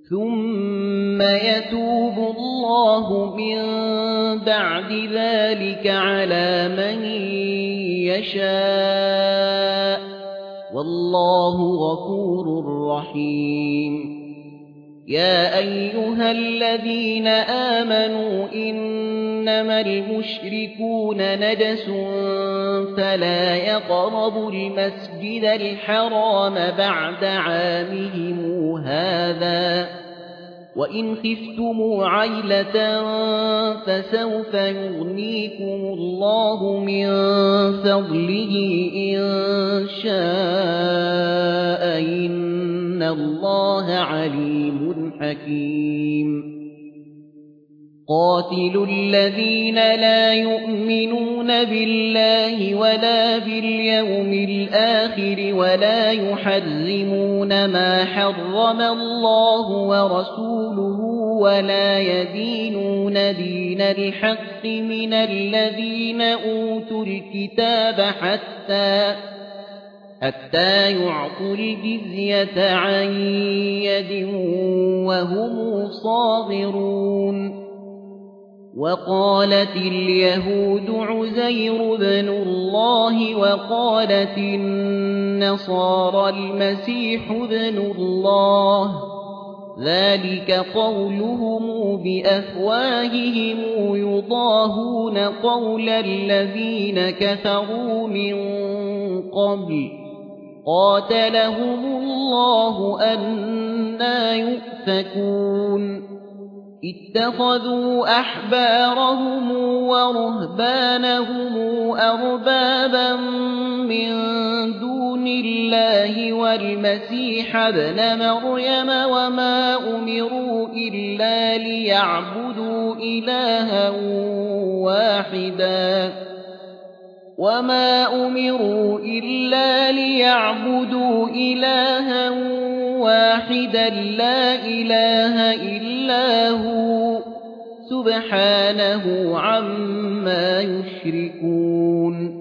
ثم يتوب الله من بعد ذلك على من يشاء والله غفور رحيم يا أيها الذين آمنوا إنما المشركون نجس فلا يقربوا المسجد الحرام بعد عامهم هذا وإن خفتم عيلة فسوف يغنيكم الله من فضله إن شاء إن الله عليم حكيم قاتلوا الذين لا يؤمنون بالله ولا باليوم الآخر ولا يحرمون ما حرم الله ورسوله ولا يدينون دين الحق من الذين أوتوا الكتاب حتى يعطوا الجزية عن يد وهم صاغرون وقالت اليهود عزير بن الله وقالت النصارى المسيح بن الله ذلك قولهم بأفواههم يضاهون قول الذين كفروا من قبل قاتلهم الله أنى يؤفكون اتخذوا أحبارهم ورهبانهم أربابا من دون الله والمسيح ابن مريم وما أمروا إلا ليعبدوا إلها واحدا لا إله إلا هو سبحانه عما يشركون